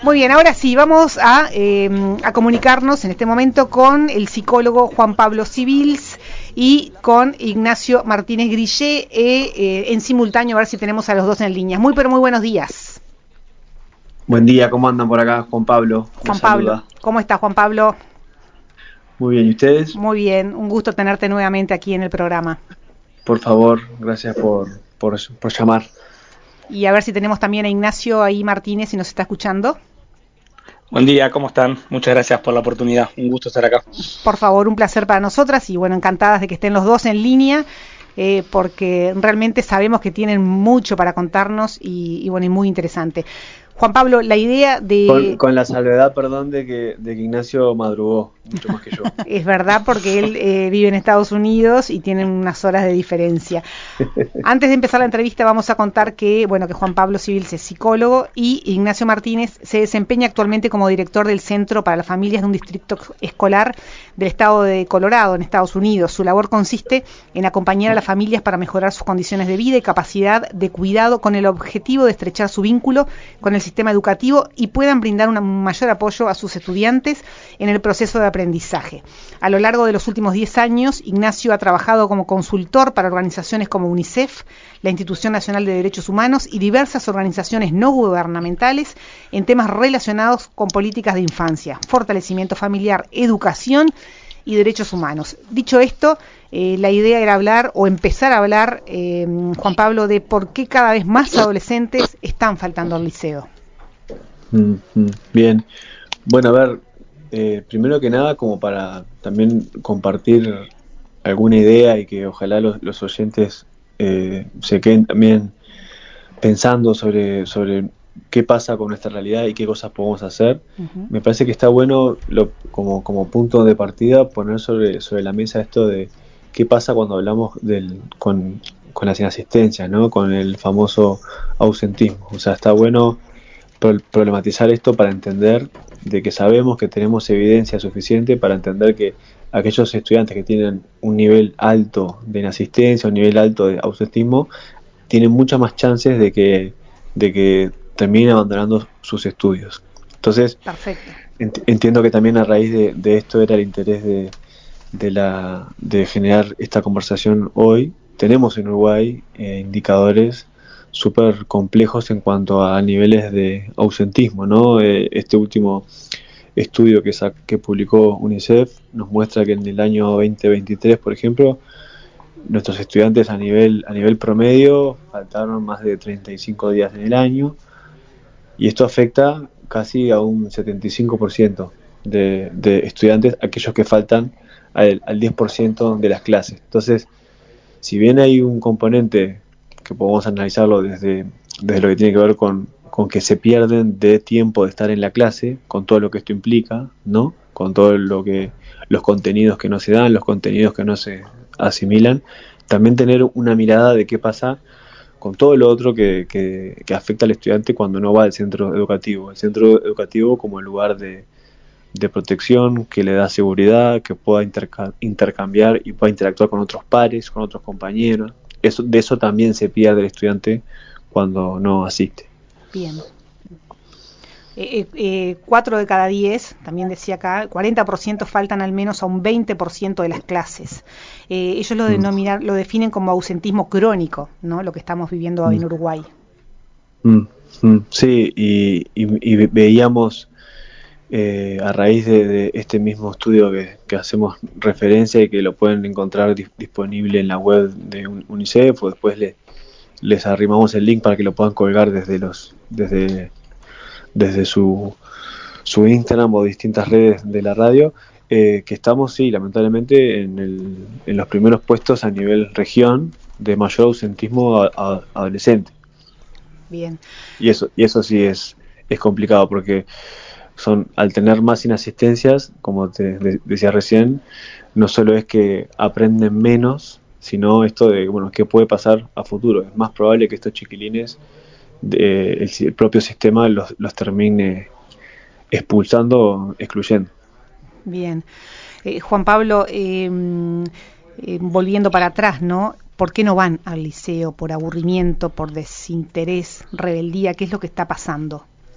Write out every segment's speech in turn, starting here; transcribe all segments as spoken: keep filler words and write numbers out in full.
Muy bien, ahora sí, vamos a, eh, a comunicarnos en este momento con el psicólogo Juan Pablo Civils y con Ignacio Martínez Grillé, eh, eh, en simultáneo, a ver si tenemos a los dos en línea. Muy, pero muy buenos días. Buen día, ¿cómo andan por acá? Juan Pablo, Juan los Pablo, saluda. ¿cómo está Juan Pablo? Muy bien, ¿y ustedes? Muy bien, un gusto tenerte nuevamente aquí en el programa. Por favor, gracias por, por, por llamar. Y a ver si tenemos también a Ignacio ahí Martínez, si nos está escuchando. Buen día, ¿cómo están? Muchas gracias por la oportunidad. Un gusto estar acá. Por favor, un placer para nosotras y bueno, encantadas de que estén los dos en línea, eh, porque realmente sabemos que tienen mucho para contarnos y, y bueno, y muy interesante. Juan Pablo, la idea Con, de... con la salvedad, perdón, de que, de que Ignacio madrugó mucho más que yo. Es verdad, porque él eh, vive en Estados Unidos y tienen unas horas de diferencia. Antes de empezar la entrevista vamos a contar que, bueno, que Juan Pablo Civils es psicólogo y Ignacio Martínez se desempeña actualmente como director del Centro para las Familias de un distrito escolar del estado de Colorado, en Estados Unidos. Su labor consiste en acompañar a las familias para mejorar sus condiciones de vida y capacidad de cuidado con el objetivo de estrechar su vínculo con el sistema educativo y puedan brindar un mayor apoyo a sus estudiantes en el proceso de aprendizaje. A lo largo de los últimos diez años, Ignacio ha trabajado como consultor para organizaciones como UNICEF, la Institución Nacional de Derechos Humanos y diversas organizaciones no gubernamentales en temas relacionados con políticas de infancia, fortalecimiento familiar, educación y derechos humanos. Dicho esto, eh, la idea era hablar o empezar a hablar, eh, Juan Pablo, de por qué cada vez más adolescentes están faltando al liceo. Mm, mm, bien, bueno, a ver, eh, primero que nada, como para también compartir alguna idea y que ojalá los, los oyentes eh, se queden también pensando sobre, sobre qué pasa con nuestra realidad y qué cosas podemos hacer. Uh-huh. Me parece que está bueno lo, como, como punto de partida poner sobre, sobre la mesa esto de qué pasa cuando hablamos del, con, con las inasistencias, ¿no? Con el famoso ausentismo. O sea, está bueno pro- problematizar esto para entender de que sabemos que tenemos evidencia suficiente para entender que aquellos estudiantes que tienen un nivel alto de inasistencia, un nivel alto de ausentismo, tienen muchas más chances de que, de que terminen abandonando sus estudios. Entonces, Perfecto. ent- entiendo que también a raíz de, de esto era el interés de, de, la, de generar esta conversación hoy. Tenemos en Uruguay eh, indicadores súper complejos en cuanto a niveles de ausentismo, ¿no? Eh, este último estudio que, sa- que publicó UNICEF nos muestra que en el año veinte veintitrés, por ejemplo, nuestros estudiantes a nivel, a nivel promedio faltaron más de treinta y cinco días en el año y esto afecta casi a un setenta y cinco por ciento de, de estudiantes, aquellos que faltan al, al diez por ciento de las clases. Entonces, si bien hay un componente que podemos analizarlo desde, desde lo que tiene que ver con, con que se pierden de tiempo de estar en la clase, con todo lo que esto implica, ¿no? Con todo lo que los contenidos que no se dan, los contenidos que no se asimilan, también tener una mirada de qué pasa con todo lo otro que, que, que afecta al estudiante cuando no va al centro educativo. El centro educativo como el lugar de, de protección, que le da seguridad, que pueda interca- intercambiar y pueda interactuar con otros pares, con otros compañeros. Eso, de eso también se pierde el estudiante cuando no asiste. Bien. Eh, eh, cuatro de cada diez, también decía acá, cuarenta por ciento faltan al menos a un veinte por ciento de las clases. Eh, ellos lo, Mm. denominan, lo definen como ausentismo crónico, ¿no? Lo que estamos viviendo Mm. en Uruguay. Mm. Mm. Sí, y, y, y veíamos eh, a raíz de, de este mismo estudio que, que hacemos referencia y que lo pueden encontrar dis- disponible en la web de UNICEF, o después le, les arrimamos el link para que lo puedan colgar desde los desde desde su, su Instagram o distintas redes de la radio, eh, que estamos, sí, lamentablemente, en, el, en los primeros puestos a nivel región de mayor ausentismo a, a, adolescente. Bien. Y eso, y eso sí es, es complicado porque son, al tener más inasistencias, como te de, decía recién, no solo es que aprenden menos, sino esto de, bueno, qué puede pasar a futuro. Es más probable que estos chiquilines, de, el, el propio sistema los, los termine expulsando o excluyendo. Bien. Eh, Juan Pablo, eh, eh, volviendo para atrás, ¿no? ¿Por qué no van al liceo? ¿Por aburrimiento, por desinterés, rebeldía? ¿Qué es lo que está pasando?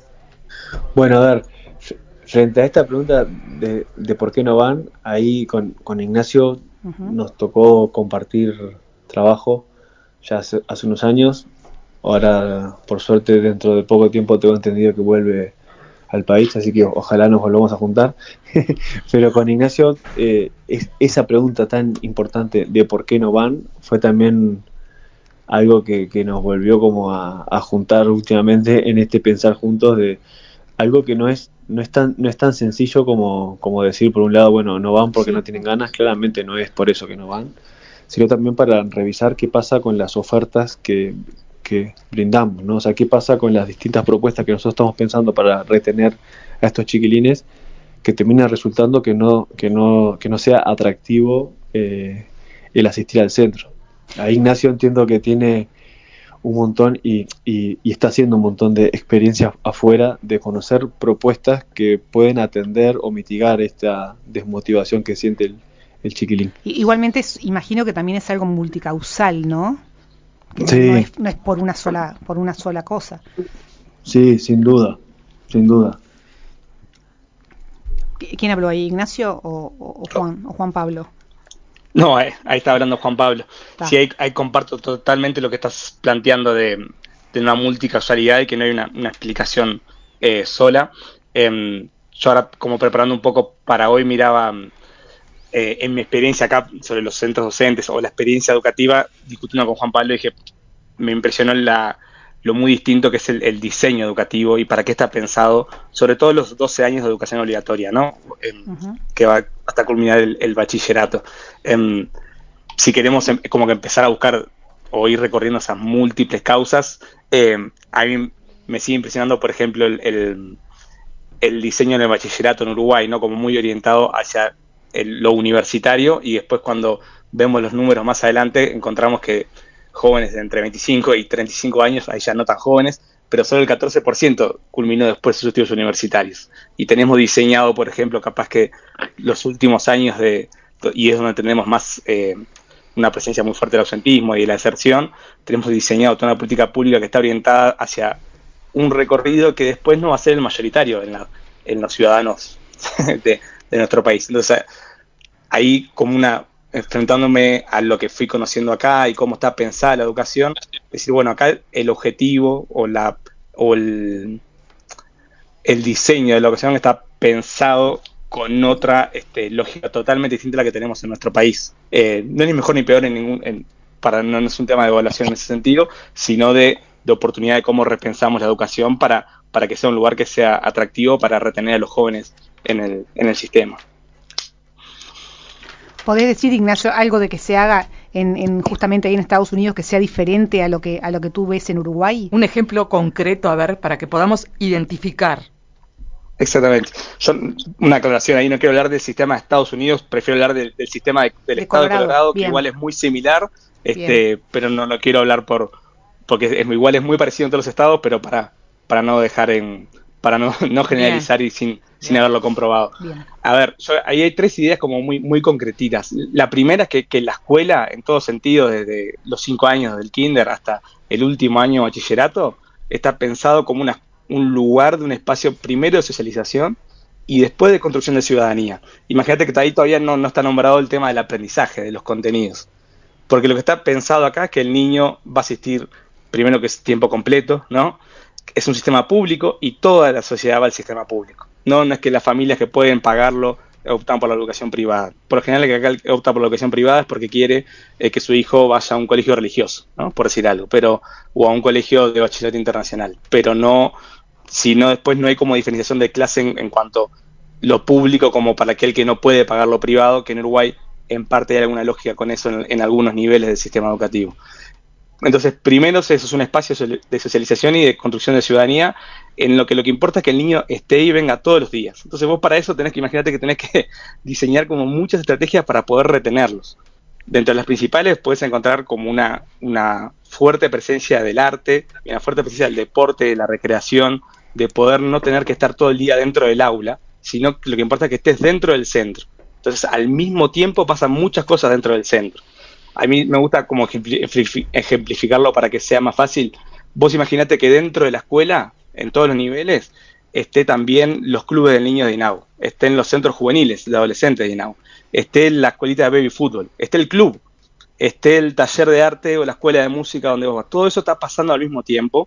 Bueno, a ver, frente a esta pregunta de, de por qué no van, ahí con, con Ignacio Uh-huh. nos tocó compartir trabajo ya hace, hace unos años. Ahora, por suerte, dentro de poco tiempo tengo entendido que vuelve al país, así que ojalá nos volvamos a juntar. Pero con Ignacio, eh, es, esa pregunta tan importante de por qué no van fue también algo que, que nos volvió como a, a juntar últimamente en este pensar juntos de algo que no es no es tan no es tan sencillo como, como decir por un lado, bueno, no van porque Sí. no tienen ganas. Claramente no es por eso que no van, sino también para revisar qué pasa con las ofertas que, que brindamos, ¿no? O sea, qué pasa con las distintas propuestas que nosotros estamos pensando para retener a estos chiquilines, que termina resultando que no que no que no sea atractivo eh, el asistir al centro. Ahí Ignacio entiendo que tiene un montón y, y, y está haciendo un montón de experiencias afuera, de conocer propuestas que pueden atender o mitigar esta desmotivación que siente el, el chiquilín. Igualmente es, imagino que también es algo multicausal, ¿no? Que no, no Sí, es no es por una sola por una sola cosa. sí, sin duda, sin duda. ¿Quién habló ahí, Ignacio o, o, o Juan o Juan Pablo? No, ahí, ahí está hablando Juan Pablo. Ta. Sí, ahí, ahí comparto totalmente lo que estás planteando de, de una multicausalidad y que no hay una, una explicación eh, sola. Eh, yo ahora, como preparando un poco para hoy, miraba eh, en mi experiencia acá sobre los centros docentes o la experiencia educativa, discutiendo con Juan Pablo, dije, me impresionó la, lo muy distinto que es el, el diseño educativo y para qué está pensado, sobre todo los doce años de educación obligatoria, ¿no? Eh, Uh-huh. que va hasta culminar el, el bachillerato. Eh, si queremos em, como que empezar a buscar o ir recorriendo esas múltiples causas, eh, a mí me sigue impresionando, por ejemplo, el, el, el diseño en el bachillerato en Uruguay, ¿no? Como muy orientado hacia el, lo universitario, y después cuando vemos los números más adelante encontramos que jóvenes de entre veinticinco y treinta y cinco años, ahí ya no tan jóvenes, pero solo el catorce por ciento culminó después sus estudios universitarios. Y tenemos diseñado, por ejemplo, capaz que los últimos años de, y es donde tenemos más eh, una presencia muy fuerte del ausentismo y de la deserción, tenemos diseñado toda una política pública que está orientada hacia un recorrido que después no va a ser el mayoritario en, la, en los ciudadanos de, de nuestro país. Entonces, ahí como una, enfrentándome a lo que fui conociendo acá y cómo está pensada la educación, decir, bueno, acá el objetivo o la o el, el diseño de la educación está pensado con otra este, lógica totalmente distinta a la que tenemos en nuestro país. Eh, no es ni mejor ni peor en ningún, en, para no, no es un tema de evaluación en ese sentido, sino de, de oportunidad de cómo repensamos la educación para, para que sea un lugar que sea atractivo para retener a los jóvenes en el, en el sistema. ¿Podés decir, Ignacio, algo de que se haga en, en justamente ahí en Estados Unidos que sea diferente a lo que a lo que tú ves en Uruguay? Un ejemplo concreto, a ver, para que podamos identificar. Exactamente. Yo, una aclaración ahí, no quiero hablar del sistema de Estados Unidos, prefiero hablar del, del sistema de, del De estado de Colorado, Colorado, que bien, igual es muy similar, bien. este, pero no lo quiero hablar por porque es igual es muy parecido en todos los estados, pero para, para no dejar en, para no, no Bien, generalizar y sin, sin bien. haberlo comprobado. Bien. A ver, yo, ahí hay tres ideas como muy, muy concretitas. La primera es que, que la escuela, en todo sentido, desde los cinco años del kinder hasta el último año de bachillerato, está pensado como una, un lugar de un espacio primero de socialización y después de construcción de ciudadanía. Imagínate que ahí todavía no, no está nombrado el tema del aprendizaje, de los contenidos. Porque lo que está pensado acá es que el niño va a asistir, primero que es tiempo completo, ¿no? Es un sistema público y toda la sociedad va al sistema público. No, no es que las familias que pueden pagarlo optan por la educación privada. Por lo general, el que acá opta por la educación privada es porque quiere eh, que su hijo vaya a un colegio religioso, ¿no? Por decir algo, pero o a un colegio de bachillerato internacional. Pero no, si no, después no hay como diferenciación de clase en, en cuanto lo público como para aquel que no puede pagar lo privado, que en Uruguay en parte hay alguna lógica con eso en, en algunos niveles del sistema educativo. Entonces, primero, eso es un espacio de socialización y de construcción de ciudadanía, en lo que lo que importa es que el niño esté y venga todos los días. Entonces, vos para eso tenés que imaginarte que tenés que diseñar como muchas estrategias para poder retenerlos. Dentro de las principales puedes encontrar como una, una fuerte presencia del arte, una fuerte presencia del deporte, de la recreación, de poder no tener que estar todo el día dentro del aula, sino que lo que importa es que estés dentro del centro. Entonces, al mismo tiempo pasan muchas cosas dentro del centro. A mí me gusta como ejemplificarlo para que sea más fácil. Vos imaginate que dentro de la escuela, en todos los niveles, esté también los clubes de niños de INAU, estén los centros juveniles de adolescentes de INAU, esté la escuelita de baby fútbol, esté el club, esté el taller de arte o la escuela de música donde vos vas. Todo eso está pasando al mismo tiempo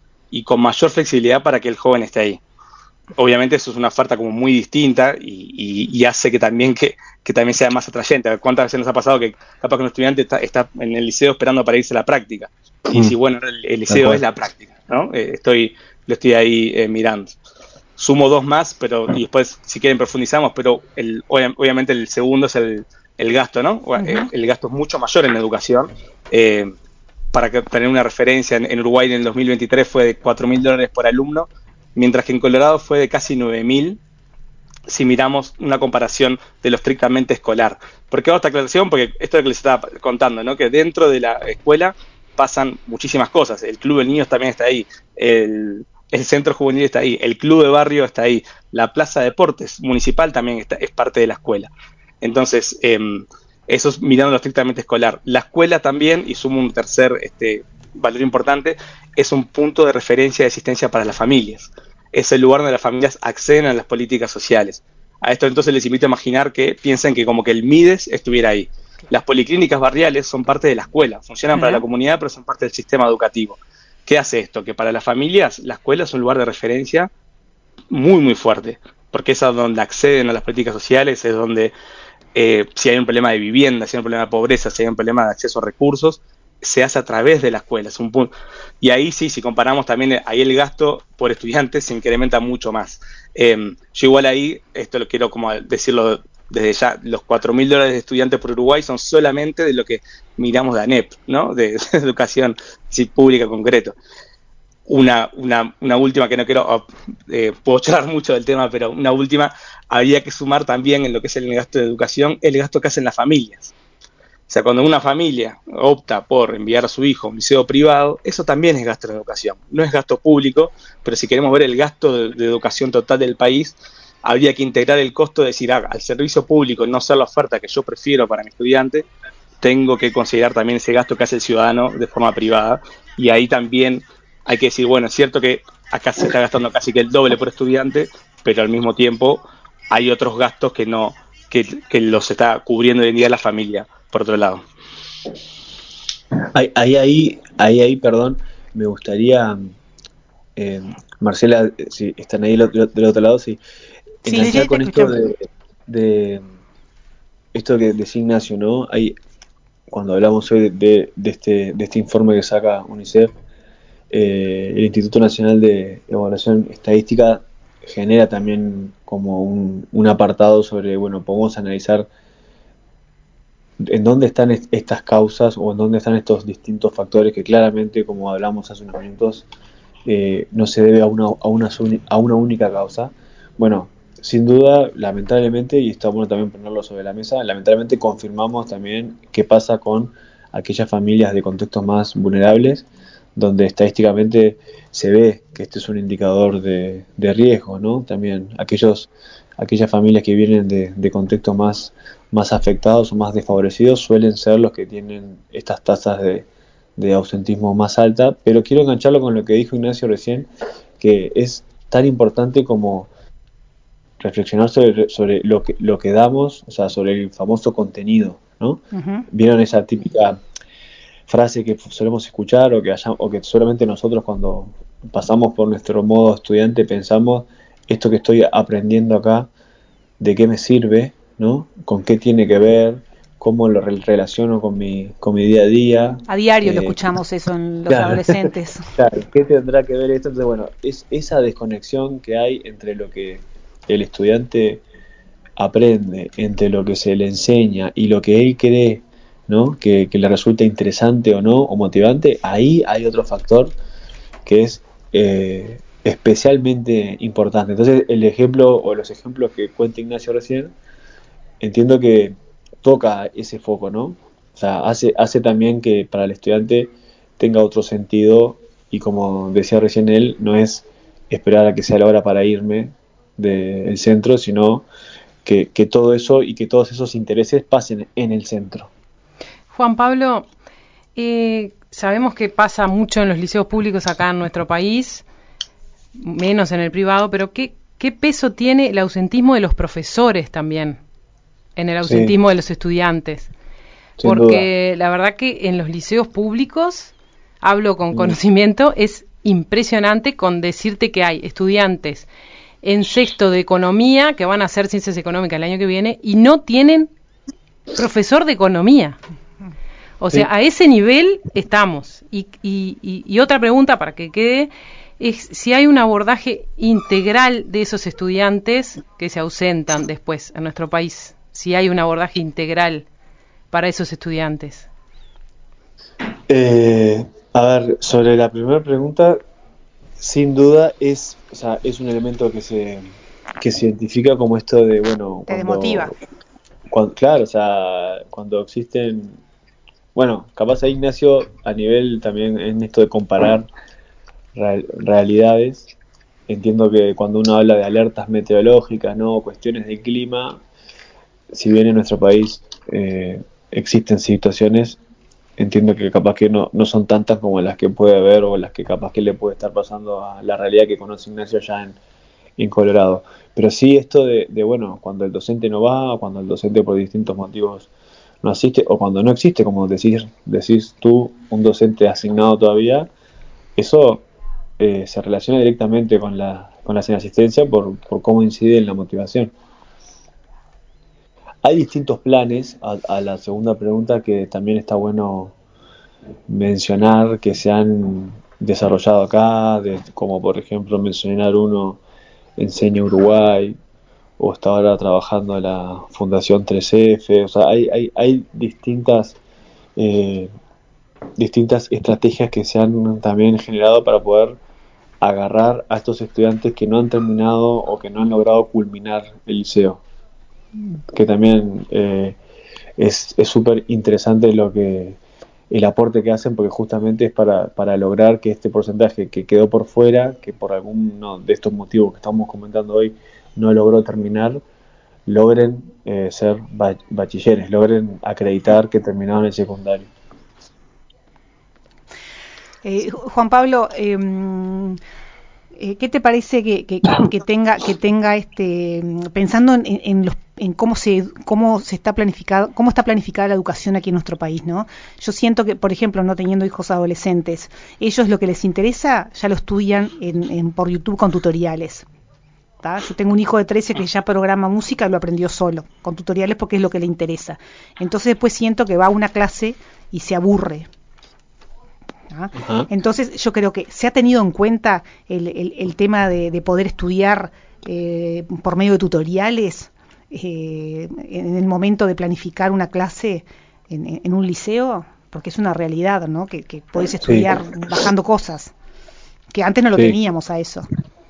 y con mayor flexibilidad para que el joven esté ahí. Obviamente eso es una oferta como muy distinta y, y, y hace que también que, que también sea más atrayente. ¿Cuántas veces nos ha pasado que capaz que un estudiante está, está en el liceo esperando para irse a la práctica? Y Mm. si bueno, el, el liceo es la práctica, ¿no? Eh, estoy, lo estoy ahí eh, mirando. Sumo dos más, pero y después si quieren profundizamos, pero el, obviamente el segundo es el, el gasto, ¿no? Uh-huh. El, el gasto es mucho mayor en educación. Eh, para que, tener una referencia, en, en Uruguay en el dos mil veintitrés fue de cuatro mil dólares por alumno, mientras que en Colorado fue de casi nueve mil, si miramos una comparación de lo estrictamente escolar. ¿Por qué hago esta aclaración? Porque esto es lo que les estaba contando, ¿no? Que dentro de la escuela pasan muchísimas cosas. El club de niños también está ahí, el, el centro juvenil está ahí, el club de barrio está ahí, la plaza de deportes municipal también está, es parte de la escuela. Entonces, eh, eso es mirando lo estrictamente escolar. La escuela también, y sumo un tercer este, valor importante, es un punto de referencia de asistencia para las familias. Es el lugar donde las familias acceden a las políticas sociales. A esto entonces les invito a imaginar que piensen que como que el MIDES estuviera ahí. Las policlínicas barriales son parte de la escuela, funcionan para la comunidad, pero son parte del sistema educativo. ¿Qué hace esto? Que para las familias la escuela es un lugar de referencia muy, muy fuerte, porque es donde acceden a las políticas sociales, es donde eh, si hay un problema de vivienda, si hay un problema de pobreza, si hay un problema de acceso a recursos, se hace a través de la escuela. Es un punto. Y ahí sí, si comparamos también, ahí el gasto por estudiante se incrementa mucho más. Eh, yo igual ahí, esto lo quiero como decirlo desde ya, los cuatro mil dólares de estudiantes por Uruguay son solamente de lo que miramos de ANEP, ¿no? De, de educación sí, pública concreto. Una, una, una última que no quiero, eh, puedo charlar mucho del tema, pero una última, habría que sumar también en lo que es el gasto de educación, el gasto que hacen las familias. O sea, cuando una familia opta por enviar a su hijo a un liceo privado, eso también es gasto de educación. No es gasto público, pero si queremos ver el gasto de, de educación total del país, habría que integrar el costo de decir, ah, al servicio público no ser la oferta que yo prefiero para mi estudiante, tengo que considerar también ese gasto que hace el ciudadano de forma privada. Y ahí también hay que decir, bueno, es cierto que acá se está gastando casi que el doble por estudiante, pero al mismo tiempo hay otros gastos que no, que, que los está cubriendo hoy en día la familia, por otro lado. Ahí, ahí, ahí, ahí, ahí perdón, me gustaría, eh, Marcela, si están ahí del, del otro lado, si sí, enganchar sí, con esto de, de esto que decía Ignacio, ¿no? Hay, cuando hablamos hoy de, de, de, este, de este informe que saca UNICEF, eh, el Instituto Nacional de Evaluación Estadística genera también como un, un apartado sobre, bueno, podemos analizar en dónde están est- estas causas o en dónde están estos distintos factores que claramente, como hablamos hace unos minutos, eh, no se debe a una, a, una, a una única causa. Bueno, sin duda, lamentablemente, y está bueno también ponerlo sobre la mesa, lamentablemente confirmamos también qué pasa con aquellas familias de contextos más vulnerables, donde estadísticamente se ve que este es un indicador de, de riesgo, ¿no? También aquellos, aquellas familias que vienen de, de contextos más, más afectados o más desfavorecidos suelen ser los que tienen estas tasas de, de ausentismo más alta, pero quiero engancharlo con lo que dijo Ignacio recién, que es tan importante como reflexionar sobre, sobre lo que lo que damos, o sea, sobre el famoso contenido, ¿no? Uh-huh. ¿Vieron esa típica frase que solemos escuchar o que, haya, o que solamente nosotros cuando pasamos por nuestro modo estudiante pensamos, esto que estoy aprendiendo acá, de qué me sirve, ¿no? ¿Con qué tiene que ver? ¿Cómo lo relaciono con mi, con mi día a día? A diario Eh, lo escuchamos eso en los claro, adolescentes. claro, ¿qué tendrá que ver esto? Entonces, bueno, es esa desconexión que hay entre lo que el estudiante aprende, entre lo que se le enseña y lo que él cree, ¿no? Que, que le resulta interesante o no, o motivante. Ahí hay otro factor que es eh, especialmente importante. Entonces, el ejemplo o los ejemplos que cuenta Ignacio recién, entiendo que toca ese foco, ¿no? O sea, hace, hace también que para el estudiante tenga otro sentido y, como decía recién él, no es esperar a que sea la hora para irme del centro, sino que, que todo eso y que todos esos intereses pasen en el centro. Juan Pablo, eh, sabemos que pasa mucho en los liceos públicos acá en nuestro país. menos en el privado, pero ¿qué, qué peso tiene el ausentismo de los profesores también en el ausentismo sí. de los estudiantes? Sin Porque duda. la verdad que en los liceos públicos, hablo con mm. conocimiento, es impresionante con decirte que hay estudiantes en sexto de economía que van a hacer ciencias económicas el año que viene y no tienen profesor de economía. O sea, sí. a ese nivel estamos. Y, y, y, y otra pregunta para que quede es si hay un abordaje integral de esos estudiantes que se ausentan después en nuestro país. Si hay un abordaje integral para esos estudiantes. Eh, a ver, sobre la primera pregunta, sin duda es, o sea, es un elemento que se que se identifica como esto de, bueno, te cuando, demotiva. Cuando, claro, o sea, cuando existen, bueno, capaz ahí Ignacio a nivel también en esto de comparar real, realidades, entiendo que cuando uno habla de alertas meteorológicas, no, cuestiones de clima, si bien en nuestro país eh, existen situaciones, entiendo que capaz que no, no son tantas como las que puede haber o las que capaz que le puede estar pasando a la realidad que conoce Ignacio allá en, en Colorado. Pero sí esto de, de, bueno, cuando el docente no va, cuando el docente por distintos motivos no asiste, o cuando no existe, como decís, decís tú, un docente asignado todavía, eso eh, se relaciona directamente con la, con la inasistencia por, por cómo incide en la motivación. Hay distintos planes, a, a la segunda pregunta, que también está bueno mencionar, que se han desarrollado acá, de, como por ejemplo mencionar uno, Enseña Uruguay, o está ahora trabajando en la Fundación tres F, o sea, hay, hay, hay distintas, eh, distintas estrategias que se han también generado para poder agarrar a estos estudiantes que no han terminado o que no han logrado culminar el liceo, que también eh, es súper interesante lo que el aporte que hacen, porque justamente es para, para lograr que este porcentaje que quedó por fuera, que por alguno de estos motivos que estamos comentando hoy no logró terminar, logren eh, ser bachilleres, logren acreditar que terminaron el secundario. Eh, Juan Pablo, eh, eh, ¿qué te parece que, que, que tenga que tenga este pensando en, en los en cómo se cómo se está planificado cómo está planificada la educación aquí en nuestro país, ¿no? Yo siento que, por ejemplo, no teniendo hijos adolescentes, ellos lo que les interesa ya lo estudian en, en por YouTube con tutoriales. ¿tá? Yo tengo un hijo de trece que ya programa música y lo aprendió solo, con tutoriales porque es lo que le interesa. Entonces después siento que va a una clase y se aburre. Uh-huh. Entonces yo creo que se ha tenido en cuenta el, el, el tema de, de poder estudiar eh, por medio de tutoriales eh, en el momento de planificar una clase en, en un liceo, porque es una realidad, ¿no? Que, que podés estudiar sí. bajando cosas, que antes no lo sí. teníamos a eso.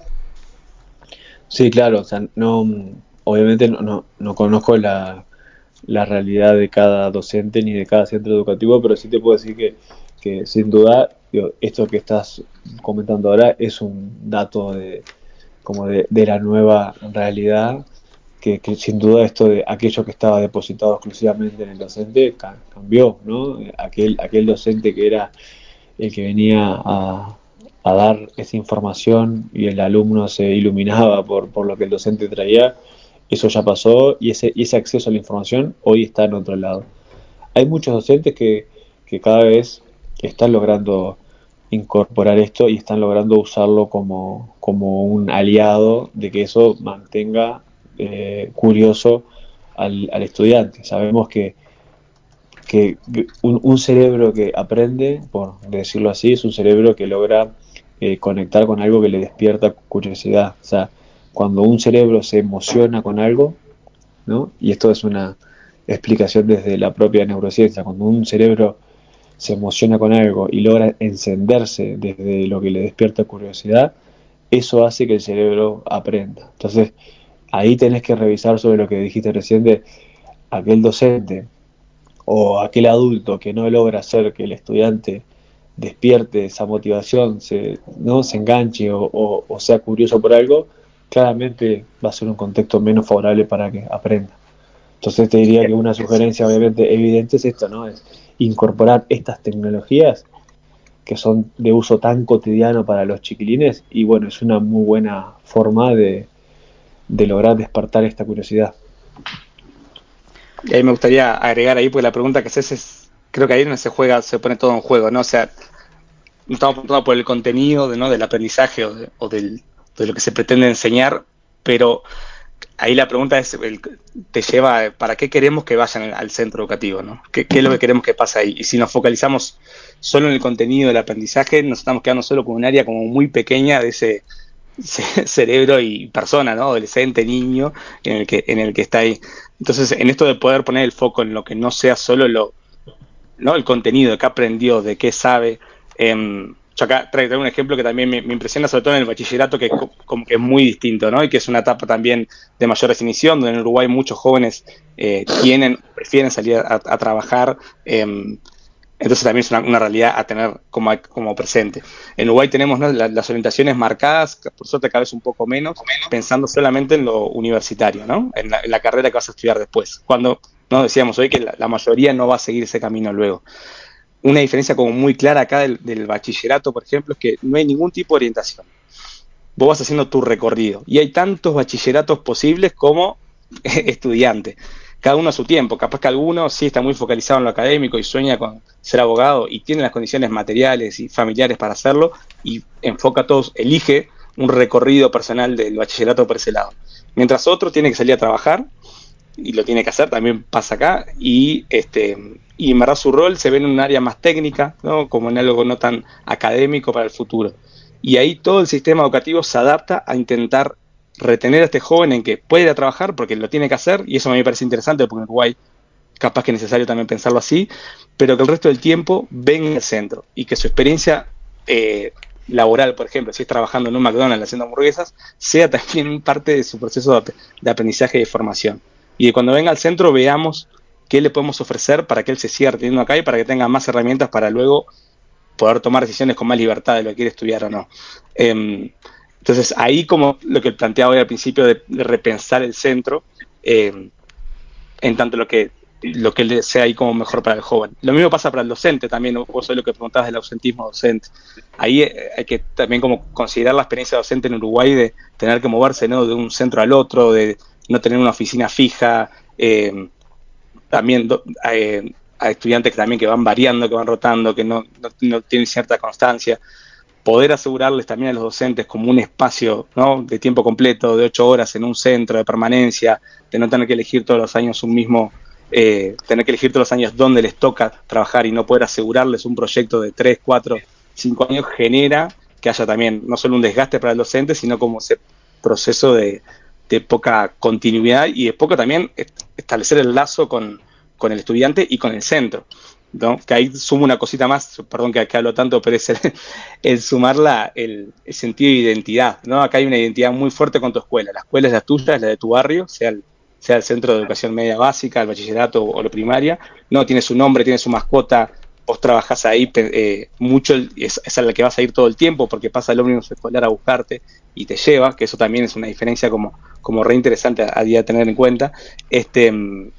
Sí, claro, o sea, no, obviamente no, no, no conozco la, la realidad de cada docente ni de cada centro educativo, pero sí te puedo decir que que sin duda digo, esto que estás comentando ahora es un dato de como de, de la nueva realidad que, que sin duda esto de aquello que estaba depositado exclusivamente en el docente ca- cambió, ¿no? Aquel, aquel docente que era el que venía a, a dar esa información y el alumno se iluminaba por, por lo que el docente traía, eso ya pasó y ese, y ese acceso a la información hoy está en otro lado. Hay muchos docentes que, que cada vez están logrando incorporar esto y están logrando usarlo como, como un aliado de que eso mantenga eh, curioso al, al estudiante. Sabemos que, que un, un cerebro que aprende, por decirlo así, es un cerebro que logra eh, conectar con algo que le despierta curiosidad. O sea, cuando un cerebro se emociona con algo, ¿no? Y esto es una explicación desde la propia neurociencia, cuando un cerebro se emociona con algo y logra encenderse desde lo que le despierta curiosidad, eso hace que el cerebro aprenda. Entonces, ahí tenés que revisar sobre lo que dijiste recién de aquel docente o aquel adulto que no logra hacer que el estudiante despierte esa motivación, se, no se enganche o, o, o sea curioso por algo, claramente va a ser un contexto menos favorable para que aprenda. Entonces te diría que una sugerencia obviamente evidente es esto, ¿no? Es incorporar estas tecnologías que son de uso tan cotidiano para los chiquilines, y bueno, es una muy buena forma de, de lograr despertar esta curiosidad. Y ahí me gustaría agregar ahí, porque la pregunta que haces es, creo que ahí no se juega, se pone todo en juego, ¿no? O sea, no estamos preguntando por el contenido, de, ¿no? del aprendizaje o, de, o del, de lo que se pretende enseñar, pero ahí la pregunta es, el, te lleva, ¿para qué queremos que vayan al centro educativo, ¿no? ¿Qué, ¿Qué es lo que queremos que pase ahí? Y si nos focalizamos solo en el contenido del aprendizaje, nos estamos quedando solo con un área como muy pequeña de ese cerebro y persona, ¿no? Adolescente, niño, en el que, en el que está ahí. Entonces, en esto de poder poner el foco en lo que no sea solo lo, ¿no? el contenido, de qué aprendió, de qué sabe. Eh, yo acá traigo un ejemplo que también me, me impresiona, sobre todo en el bachillerato, que, como que es muy distinto, ¿no? Y que es una etapa también de mayor definición, donde en Uruguay muchos jóvenes eh, tienen, prefieren salir a, a trabajar. Eh, entonces también es una, una realidad a tener como, como presente. En Uruguay tenemos, ¿no? la, las orientaciones marcadas, por suerte cada vez un poco menos, pensando solamente en lo universitario, ¿no? En la, en la carrera que vas a estudiar después. Cuando, ¿no? decíamos hoy que la, la mayoría no va a seguir ese camino luego. Una diferencia como muy clara acá del, del bachillerato, por ejemplo, es que no hay ningún tipo de orientación. Vos vas haciendo tu recorrido. Y hay tantos bachilleratos posibles como estudiantes. Cada uno a su tiempo. Capaz que alguno sí está muy focalizado en lo académico y sueña con ser abogado y tiene las condiciones materiales y familiares para hacerlo y enfoca a todos, elige un recorrido personal del bachillerato por ese lado. Mientras otro tiene que salir a trabajar y lo tiene que hacer, también pasa acá, y este y en verdad su rol se ve en un área más técnica, ¿no? Como en algo no tan académico para el futuro. Y ahí todo el sistema educativo se adapta a intentar retener a este joven en que puede ir a trabajar porque lo tiene que hacer, y eso a mí me parece interesante porque en Uruguay capaz que es necesario también pensarlo así, pero que el resto del tiempo venga al centro y que su experiencia eh, laboral, por ejemplo, si es trabajando en un McDonald's haciendo hamburguesas, sea también parte de su proceso de, de aprendizaje y de formación. Y de cuando venga al centro veamos qué le podemos ofrecer para que él se siga reteniendo acá y para que tenga más herramientas para luego poder tomar decisiones con más libertad de lo que quiere estudiar o no. Eh, entonces, ahí como lo que planteaba hoy al principio de, de repensar el centro, eh, en tanto lo que lo que sea ahí como mejor para el joven. Lo mismo pasa para el docente también, vos sos lo que preguntabas del ausentismo docente. Ahí hay que también como considerar la experiencia docente en Uruguay de tener que moverse, ¿no? de un centro al otro, de no tener una oficina fija, eh, también do, eh, a estudiantes que también que van variando, que van rotando, que no, no, no tienen cierta constancia. Poder asegurarles también a los docentes como un espacio, ¿no? de tiempo completo, de ocho horas en un centro de permanencia, de no tener que elegir todos los años un mismo, eh, tener que elegir todos los años dónde les toca trabajar y no poder asegurarles un proyecto de tres, cuatro, cinco años, genera que haya también no solo un desgaste para el docente, sino como ese proceso de, de poca continuidad y de poco también establecer el lazo con, con el estudiante y con el centro. ¿No? Que ahí sumo una cosita más, perdón que, que hablo tanto, pero es el, el sumar la, el, el sentido de identidad, ¿no? Acá hay una identidad muy fuerte con tu escuela. La escuela es la tuya, es la de tu barrio, sea el, sea el centro de educación media básica, el bachillerato o, o la primaria, no, tiene su nombre, tiene su mascota, vos trabajás ahí eh, mucho, es, es a la que vas a ir todo el tiempo porque pasa el ómnibus escolar a buscarte y te lleva, que eso también es una diferencia como, como re interesante a, a día de tener en cuenta. Este...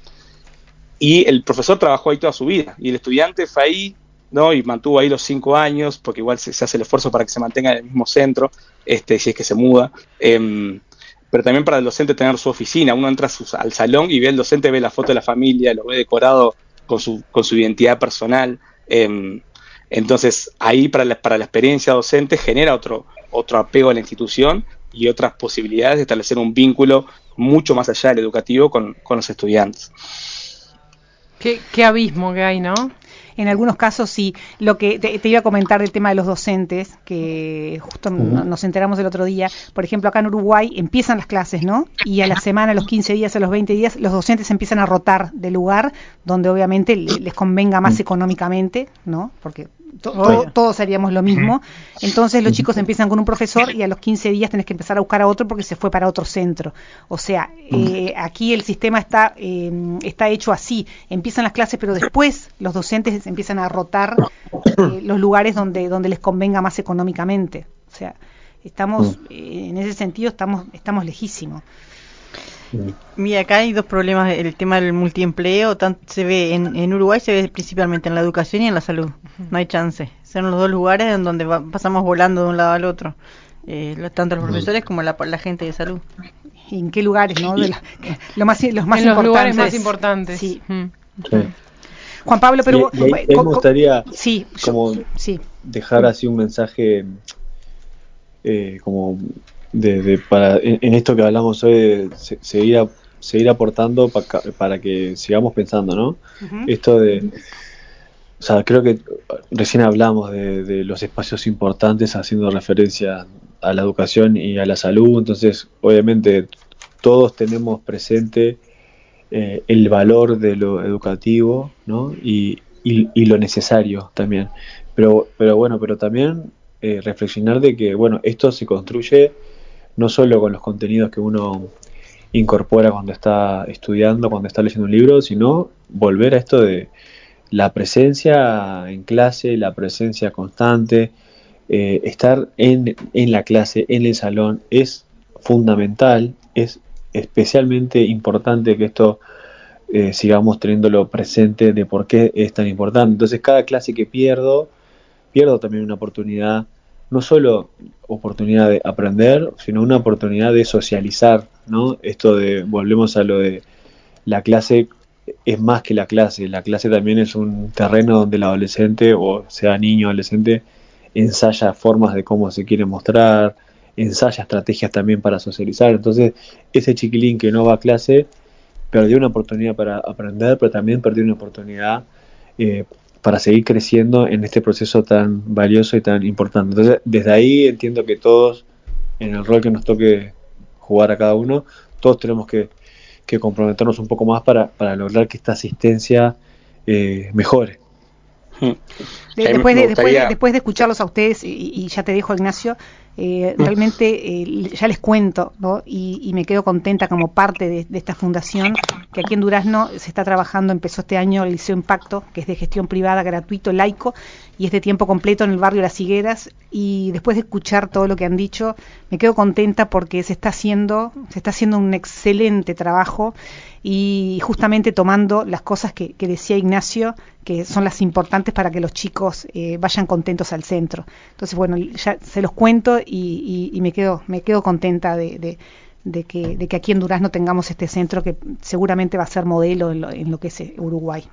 Y el profesor trabajó ahí toda su vida y el estudiante fue ahí, ¿no? Y mantuvo ahí los cinco años, porque igual se, se hace el esfuerzo para que se mantenga en el mismo centro, este, si es que se muda. Eh, pero también para el docente tener su oficina. Uno entra a su, al salón y ve al docente, ve la foto de la familia, lo ve decorado con su, con su identidad personal. Eh, entonces, ahí para la, para la experiencia docente genera otro, otro apego a la institución y otras posibilidades de establecer un vínculo mucho más allá del educativo con, con los estudiantes. Qué, qué abismo que hay, ¿no? En algunos casos sí. Lo que te, te iba a comentar del tema de los docentes, que justo uh-huh. nos enteramos el otro día. Por ejemplo, acá en Uruguay empiezan las clases, ¿no? Y a la semana, a los quince días, a los veinte días, los docentes empiezan a rotar de lugar donde obviamente les convenga más económicamente, ¿no? Porque to- todos haríamos lo mismo. Entonces los chicos empiezan con un profesor y a los quince días tenés que empezar a buscar a otro porque se fue para otro centro. O sea, eh, aquí el sistema está, eh, está hecho así. Empiezan las clases, pero después los docentes empiezan a rotar eh, los lugares donde, donde les convenga más económicamente. O sea, estamos, eh, en ese sentido, estamos, estamos lejísimos. Mira, acá hay dos problemas. El tema del multiempleo, tanto se ve en, en Uruguay, se ve principalmente en la educación y en la salud. No hay chance. Son los dos lugares en donde va, pasamos volando de un lado al otro. Eh, lo- tanto los profesores como la, la gente de salud. ¿En qué lugares, no? De la- lo más, los más en los importantes. lugares más importantes. Sí. Mm. Sí. Juan Pablo, pero Y, y ahí, vos- ahí me co- co- gustaría sí, yo- como sí. dejar así un mensaje eh, como de, de- para en, en esto que hablamos hoy de se- seguir a- seguir aportando pa ca- para que sigamos pensando, ¿no? Ujú. Esto de, o sea, creo que recién hablamos de, de los espacios importantes haciendo referencia a la educación y a la salud, entonces obviamente todos tenemos presente eh, el valor de lo educativo, ¿no? Y, y, y lo necesario también. Pero, pero bueno, pero también eh, reflexionar de que, bueno, esto se construye no solo con los contenidos que uno incorpora cuando está estudiando, cuando está leyendo un libro, sino volver a esto de la presencia en clase, la presencia constante, eh, estar en, en la clase, en el salón, es fundamental, es especialmente importante que esto eh, sigamos teniéndolo presente de por qué es tan importante. Entonces, cada clase que pierdo, pierdo también una oportunidad, no solo oportunidad de aprender, sino una oportunidad de socializar, ¿no? Esto de, volvemos a lo de la clase es más que la clase, la clase también es un terreno donde el adolescente, o sea niño o adolescente, ensaya formas de cómo se quiere mostrar, ensaya estrategias también para socializar. Entonces, ese chiquilín que no va a clase perdió una oportunidad para aprender, pero también perdió una oportunidad eh, para seguir creciendo en este proceso tan valioso y tan importante. Entonces, desde ahí entiendo que todos, en el rol que nos toque jugar a cada uno, todos tenemos que, que comprometernos un poco más para, para lograr que esta asistencia eh, mejore. De- después, de, después, de, después de escucharlos a ustedes, y, y ya te dejo, Ignacio, eh, realmente eh, ya les cuento, ¿no? y, y me quedo contenta como parte de, de esta fundación, que aquí en Durazno se está trabajando, empezó este año el Liceo Impacto, que es de gestión privada, gratuito, laico, y es de tiempo completo en el barrio Las Higueras, y después de escuchar todo lo que han dicho, me quedo contenta porque se está haciendo, se está haciendo un excelente trabajo, y justamente tomando las cosas que, que decía Ignacio, que son las importantes para que los chicos eh, vayan contentos al centro. Entonces, bueno, ya se los cuento y, y, y me quedo me quedo contenta de, de, de, que, de que aquí en Durazno tengamos este centro que seguramente va a ser modelo en lo, en lo que es Uruguay.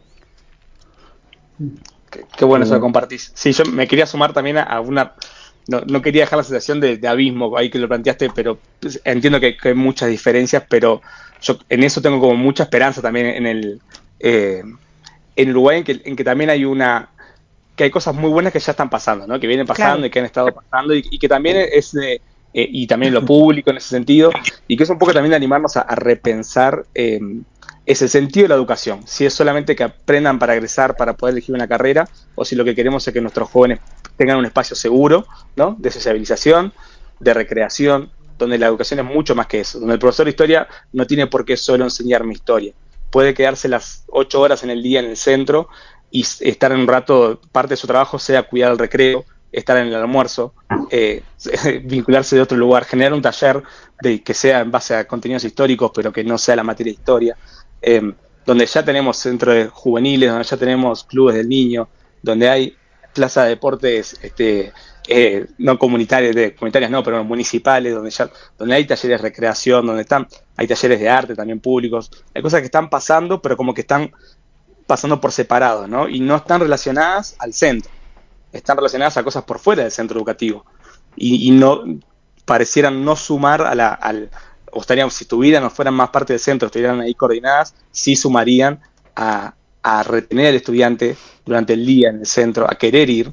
Qué, qué bueno eso que compartís. Sí, yo me quería sumar también a, a una... No, no quería dejar la sensación de, de abismo ahí que lo planteaste, pero pues, entiendo que, que hay muchas diferencias, pero yo en eso tengo como mucha esperanza también en el... Eh, en Uruguay, en que, en que también hay una... que hay cosas muy buenas que ya están pasando, ¿no? Que vienen pasando Claro. y que han estado pasando y, y que también es de, eh, y también lo público en ese sentido, y que es un poco también de animarnos a, a repensar eh, ese sentido de la educación, si es solamente que aprendan para egresar, para poder elegir una carrera, o si lo que queremos es que nuestros jóvenes tengan un espacio seguro, ¿no? De sociabilización, de recreación, donde la educación es mucho más que eso, donde el profesor de historia no tiene por qué solo enseñarme historia, puede quedarse las ocho horas en el día en el centro y estar en un rato, parte de su trabajo sea cuidar el recreo, estar en el almuerzo, eh, vincularse de otro lugar, generar un taller de, que sea en base a contenidos históricos, pero que no sea la materia de historia, eh, donde ya tenemos centros de juveniles, donde ya tenemos clubes del niño, donde hay plaza de deportes este, eh, no comunitarias, de, comunitarias no, pero municipales, donde ya donde hay talleres de recreación, donde están, hay talleres de arte también públicos, hay cosas que están pasando, pero como que están pasando por separado, ¿no? Y no están relacionadas al centro, están relacionadas a cosas por fuera del centro educativo. Y, y no parecieran no sumar a la, al, o estarían, si estuvieran o fueran más parte del centro, estuvieran ahí coordinadas, sí sumarían a, a retener al estudiante durante el día en el centro, a querer ir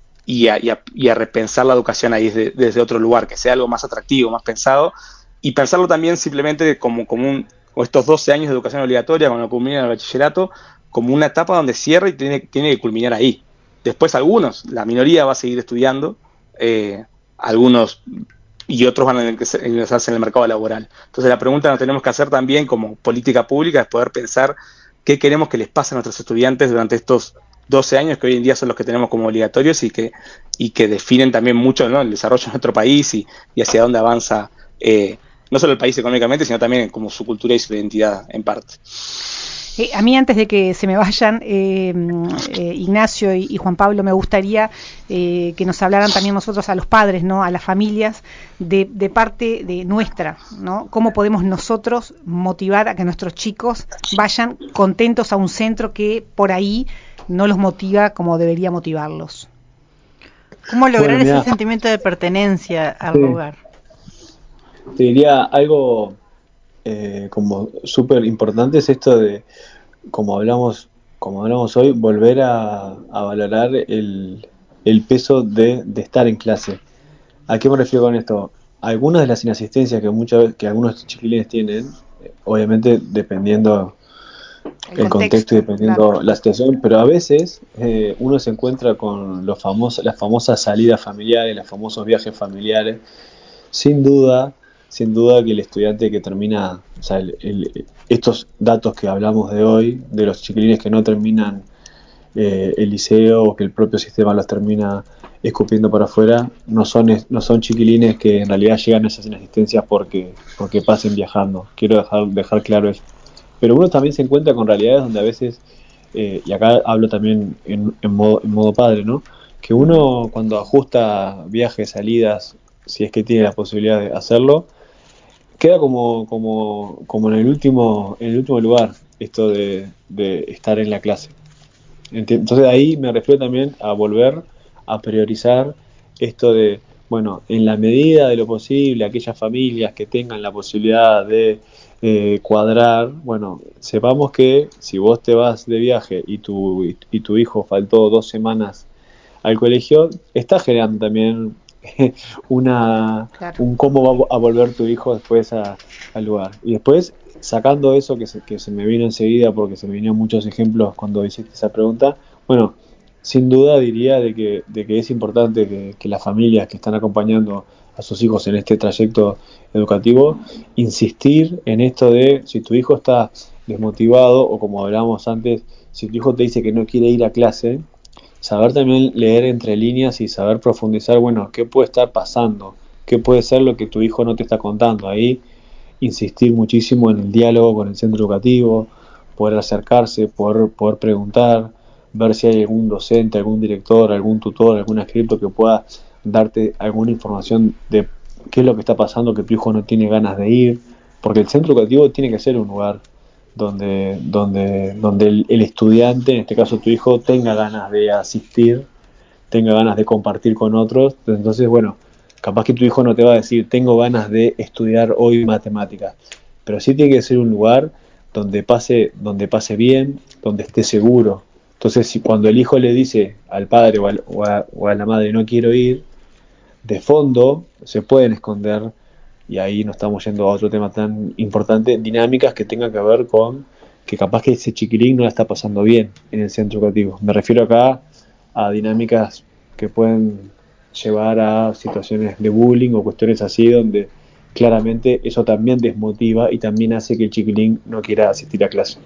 y a, y a, y a repensar la educación ahí desde, desde otro lugar, que sea algo más atractivo, más pensado, y pensarlo también simplemente como, como un, o estos doce años de educación obligatoria, cuando culmina el bachillerato, como una etapa donde cierra y tiene, tiene que culminar ahí. Después algunos, la minoría va a seguir estudiando, eh, algunos y otros van a ingresarse en el mercado laboral. Entonces la pregunta que nos tenemos que hacer también como política pública es poder pensar qué queremos que les pase a nuestros estudiantes durante estos doce años que hoy en día son los que tenemos como obligatorios y que, y que definen también mucho, ¿no? El desarrollo de nuestro país y, y hacia dónde avanza eh, no solo el país económicamente, sino también como su cultura y su identidad en parte. Eh, a mí, antes de que se me vayan, eh, eh, Ignacio y, y Juan Pablo, me gustaría eh, que nos hablaran también nosotros a los padres, ¿no? A las familias, de, de parte de nuestra, ¿no? ¿Cómo podemos nosotros motivar a que nuestros chicos vayan contentos a un centro que por ahí no los motiva como debería motivarlos? ¿Cómo lograr Bueno, ese mirá, sentimiento de pertenencia al sí, lugar? te diría algo eh, como súper importante es esto de, como hablamos, como hablamos hoy, volver a, a valorar el, el peso de, de estar en clase. ¿A qué me refiero con esto? Algunas de las inasistencias que muchas veces, que algunos chiquilines tienen, eh, obviamente dependiendo El el contexto y contexto, dependiendo claro. la situación, pero a veces eh, uno se encuentra con los famosos, las famosas salidas familiares, los famosos viajes familiares. Sin duda, sin duda que el estudiante que termina, o sea, el- el- estos datos que hablamos de hoy, de los chiquilines que no terminan eh, el liceo o que el propio sistema los termina escupiendo para afuera, no son, es- no son chiquilines que en realidad llegan a esas inasistencias porque, porque pasen viajando. Quiero dejar, dejar claro eso. Pero uno también se encuentra con realidades donde a veces, eh, y acá hablo también en, en modo, en modo padre, ¿no? Que Ujú. uno cuando ajusta viajes, salidas, si es que tiene la posibilidad de hacerlo, queda como, como, como en el último, en el último lugar, esto de, de estar en la clase. Enti- Entonces ahí me refiero también a volver a priorizar esto de, bueno, en la medida de lo posible, aquellas familias que tengan la posibilidad de eh, cuadrar, bueno, sepamos que si vos te vas de viaje y tu, y tu hijo faltó dos semanas al colegio, está generando también una, Claro. un cómo va a volver tu hijo después a- al lugar. Y después, sacando eso que se, que se me vino enseguida, porque se me vinieron muchos ejemplos cuando hiciste esa pregunta, bueno, sin duda diría de que, de que es importante que, que las familias que están acompañando a sus hijos en este trayecto educativo, insistir en esto de si tu hijo está desmotivado o como hablábamos antes, si tu hijo te dice que no quiere ir a clase, saber también leer entre líneas y saber profundizar, bueno, qué puede estar pasando, qué puede ser lo que tu hijo no te está contando. Ahí insistir muchísimo en el diálogo con el centro educativo, poder acercarse, poder, poder preguntar, ver si hay algún docente, algún director, algún tutor, algún escrito que pueda darte alguna información de qué es lo que está pasando, que tu hijo no tiene ganas de ir, porque el centro educativo tiene que ser un lugar donde, donde, donde el, el estudiante, en este caso tu hijo, tenga ganas de asistir, tenga ganas de compartir con otros. Entonces, bueno, capaz que tu hijo no te va a decir, tengo ganas de estudiar hoy matemáticas, pero sí tiene que ser un lugar donde pase, donde pase bien, donde esté seguro. Entonces, si cuando el hijo le dice al padre o, al, o, a, o a la madre no quiero ir, de fondo se pueden esconder, y ahí nos estamos yendo a otro tema tan importante, dinámicas que tengan que ver con que capaz que ese chiquilín no la está pasando bien en el centro educativo. Me refiero acá a dinámicas que pueden llevar a situaciones de bullying o cuestiones así donde claramente eso también desmotiva y también hace que el chiquilín no quiera asistir a clase.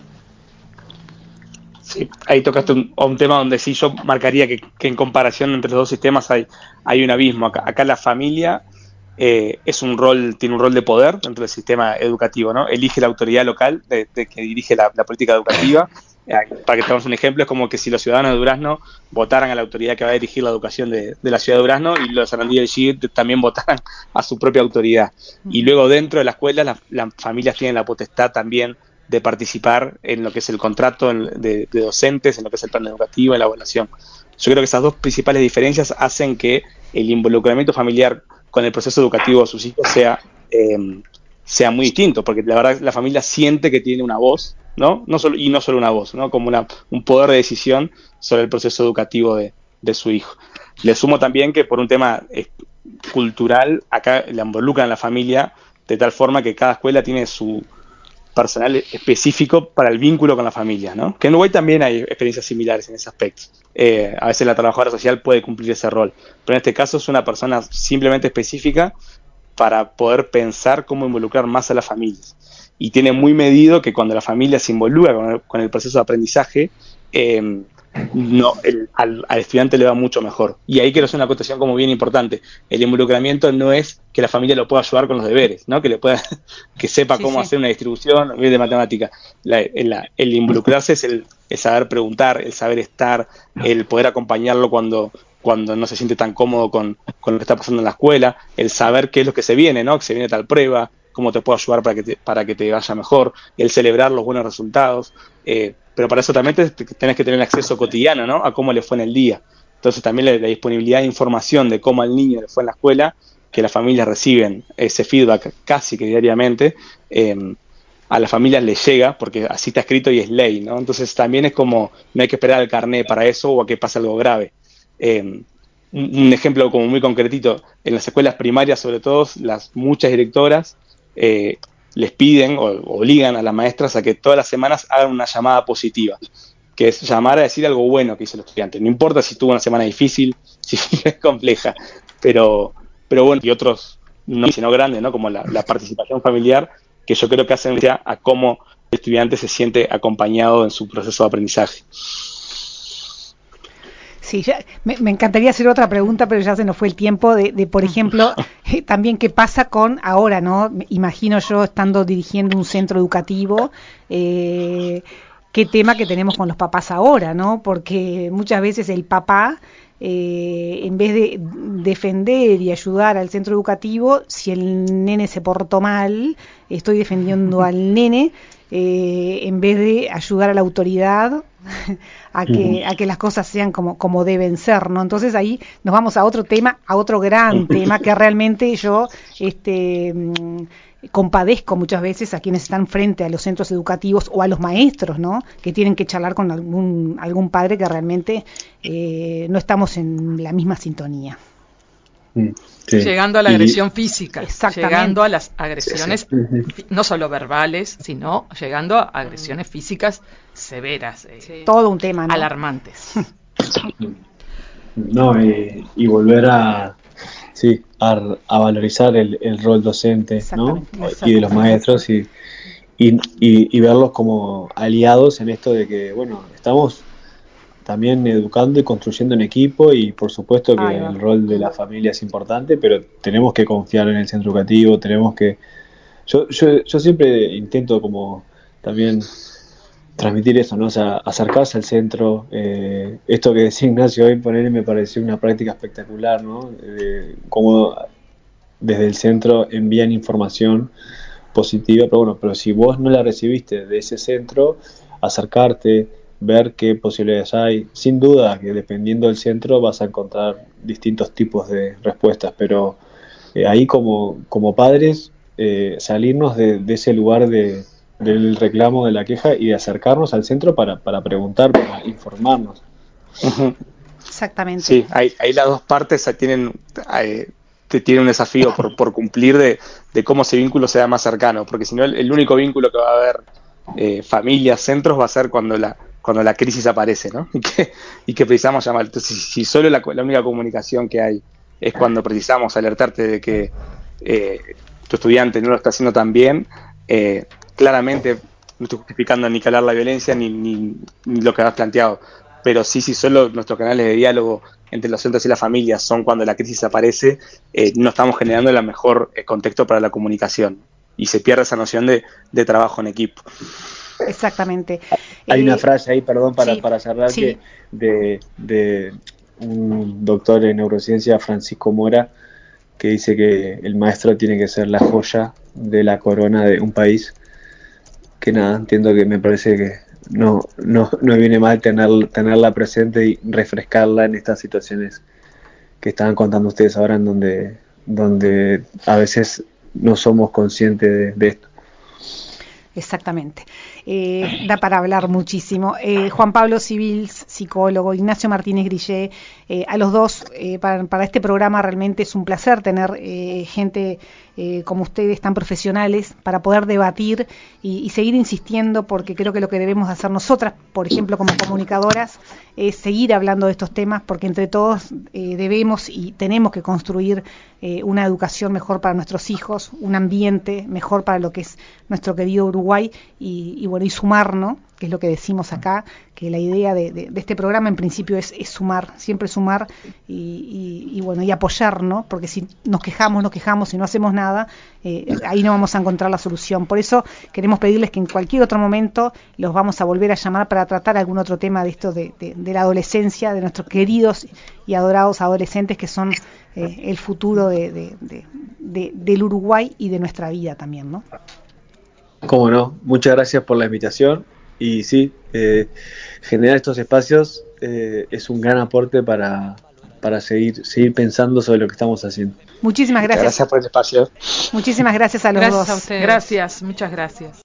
Sí, ahí tocaste un, un tema donde sí yo marcaría que, que en comparación entre los dos sistemas hay, hay un abismo. Acá, acá la familia eh, es un rol, tiene un rol de poder dentro del sistema educativo, ¿no? Elige la autoridad local de, de que dirige la, la política educativa. Eh, para que tengamos un ejemplo, es como que si los ciudadanos de Durazno votaran a la autoridad que va a dirigir la educación de, de la ciudad de Durazno y los Sarandí y Gir también votaran a su propia autoridad. Y Ujú. luego dentro de la escuela las, las familias tienen la potestad también de participar en lo que es el contrato de, de docentes, en lo que es el plan educativo, en la evaluación. Yo creo que esas dos principales diferencias hacen que el involucramiento familiar con el proceso educativo de sus hijos sea, eh, sea muy distinto, porque la verdad la familia siente que tiene una voz, ¿no? No solo, y no solo una voz, ¿no? Como una, un poder de decisión sobre el proceso educativo de, de su hijo. Le sumo también que por un tema eh, cultural, acá la involucran a la familia de tal forma que cada escuela tiene su personal específico para el vínculo con la familia, ¿no? Que en Uruguay también hay experiencias similares en ese aspecto. Eh, a veces la trabajadora social puede cumplir ese rol, pero en este caso es una persona simplemente específica para poder pensar cómo involucrar más a las familias. Y tiene muy medido que cuando la familia se involucra con el, con el proceso de aprendizaje, eh, no, el, al, al estudiante le va mucho mejor. Y ahí quiero hacer una acotación como bien importante. El involucramiento no es que la familia lo pueda ayudar con los deberes, ¿no? Que le pueda, que sepa Sí, cómo sí. hacer una distribución de matemática. La, el, el involucrarse es el, el saber preguntar, el saber estar, el poder acompañarlo cuando, cuando no se siente tan cómodo con, con lo que está pasando en la escuela, el saber qué es lo que se viene, ¿no? Que se viene tal prueba, cómo te puedo ayudar para que te, para que te vaya mejor, el celebrar los buenos resultados. Eh, pero para eso también te, te, tenés que tener acceso cotidiano, ¿no? A cómo le fue en el día. Entonces también la, la disponibilidad de información de cómo al niño le fue en la escuela, que las familias reciben ese feedback casi que diariamente, eh, a las familias les llega, porque así está escrito y es ley, ¿no? Entonces también es como, no hay que esperar al carné para eso o a que pase algo grave. Eh, un, un ejemplo como muy concretito, en las escuelas primarias sobre todo, las muchas directoras eh, les piden o obligan a las maestras a que todas las semanas hagan una llamada positiva, que es llamar a decir algo bueno que hizo el estudiante. No importa si tuvo una semana difícil, si es compleja, pero, pero bueno, y otros no, sino grandes, ¿no? Como la, la participación familiar, que yo creo que hacen a cómo el estudiante se siente acompañado en su proceso de aprendizaje. Sí, ya, me, me encantaría hacer otra pregunta, pero ya se nos fue el tiempo de, de por ejemplo, eh, también qué pasa con ahora, ¿no? Imagino yo estando dirigiendo un centro educativo, eh, qué tema que tenemos con los papás ahora, ¿no? Porque muchas veces el papá, eh, en vez de defender y ayudar al centro educativo, si el nene se portó mal, estoy defendiendo al nene, eh, en vez de ayudar a la autoridad a que a que las cosas sean como como deben ser, ¿no? Entonces ahí nos vamos a otro tema, a otro gran tema que realmente yo este mmm, compadezco muchas veces a quienes están frente a los centros educativos o a los maestros, ¿no? Que tienen que charlar con algún algún padre que realmente eh, no estamos en la misma sintonía. Sí. Llegando a la y, agresión física, llegando a las agresiones, sí. no solo verbales, sino llegando a agresiones físicas severas, eh, sí. Todo un tema, ¿no? Alarmantes. No, y, y volver a, sí, a, a valorizar el, el rol docente, ¿no? Y de los maestros y, y, y, y verlos como aliados en esto de que, bueno, estamos también educando y construyendo en equipo y por supuesto que el rol de la familia es importante, pero tenemos que confiar en el centro educativo, tenemos que... Yo, yo, yo siempre intento como también transmitir eso, ¿no? O sea, acercarse al centro, eh, esto que decía Ignacio hoy, ponerle me pareció una práctica espectacular, ¿no? Eh, como desde el centro envían información positiva, pero bueno, pero si vos no la recibiste de ese centro, acercarte, ver qué posibilidades hay. Sin duda que dependiendo del centro vas a encontrar distintos tipos de respuestas, pero eh, ahí como, como padres, eh, salirnos de, de ese lugar de, del reclamo, de la queja y de acercarnos al centro para, para preguntar, para informarnos. Uh-huh. Exactamente. Sí, ahí, ahí las dos partes tienen, eh, tienen un desafío por, por cumplir de, de cómo ese vínculo sea más cercano, porque si no el, el único vínculo que va a haber eh, familias, centros, va a ser cuando la, cuando la crisis aparece, ¿no? Y que, y que precisamos llamar. Entonces, si, si solo la, la única comunicación que hay es cuando precisamos alertarte de que eh, tu estudiante no lo está haciendo tan bien, eh, claramente no estoy justificando ni calar la violencia ni, ni, ni lo que has planteado, pero sí, sí, solo nuestros canales de diálogo entre los centros y las familias son cuando la crisis aparece, eh, no estamos generando el mejor eh, contexto para la comunicación y se pierde esa noción de, de trabajo en equipo. Exactamente. Hay eh, una frase ahí, perdón, para, sí, para cerrar, sí. que de, de un doctor en neurociencia, Francisco Mora, que dice que el maestro tiene que ser la joya de la corona de un país. Que nada, entiendo que me parece que no, no, no viene mal tener, tenerla presente y refrescarla en estas situaciones que estaban contando ustedes ahora, en donde, donde a veces no somos conscientes de, de esto. Exactamente. Eh, da para hablar muchísimo. Eh, Juan Pablo Civils, psicólogo, Ignacio Martínez Grillé, eh, a los dos, eh, para, para este programa realmente es un placer tener eh, gente eh, como ustedes tan profesionales para poder debatir y, y seguir insistiendo, porque creo que lo que debemos hacer nosotras, por ejemplo, como comunicadoras, es seguir hablando de estos temas, porque entre todos eh, debemos y tenemos que construir eh, una educación mejor para nuestros hijos, un ambiente mejor para lo que es nuestro querido Uruguay y, y bueno, y sumar, ¿no?, que es lo que decimos acá, que la idea de, de, de este programa en principio es, es sumar, siempre sumar y, y, y bueno, y apoyar, ¿no? Porque si nos quejamos, nos quejamos y no hacemos nada, eh, ahí no vamos a encontrar la solución. Por eso queremos pedirles que en cualquier otro momento los vamos a volver a llamar para tratar algún otro tema de esto de, de, de la adolescencia, de nuestros queridos y adorados adolescentes que son eh, el futuro de, de, de, de, del Uruguay y de nuestra vida también, ¿no? Cómo no, muchas gracias por la invitación y sí, eh, generar estos espacios eh, es un gran aporte para, para seguir, seguir pensando sobre lo que estamos haciendo. Muchísimas gracias. Muchas gracias por el espacio. Muchísimas gracias a los Gracias dos. a ustedes. Gracias, muchas gracias.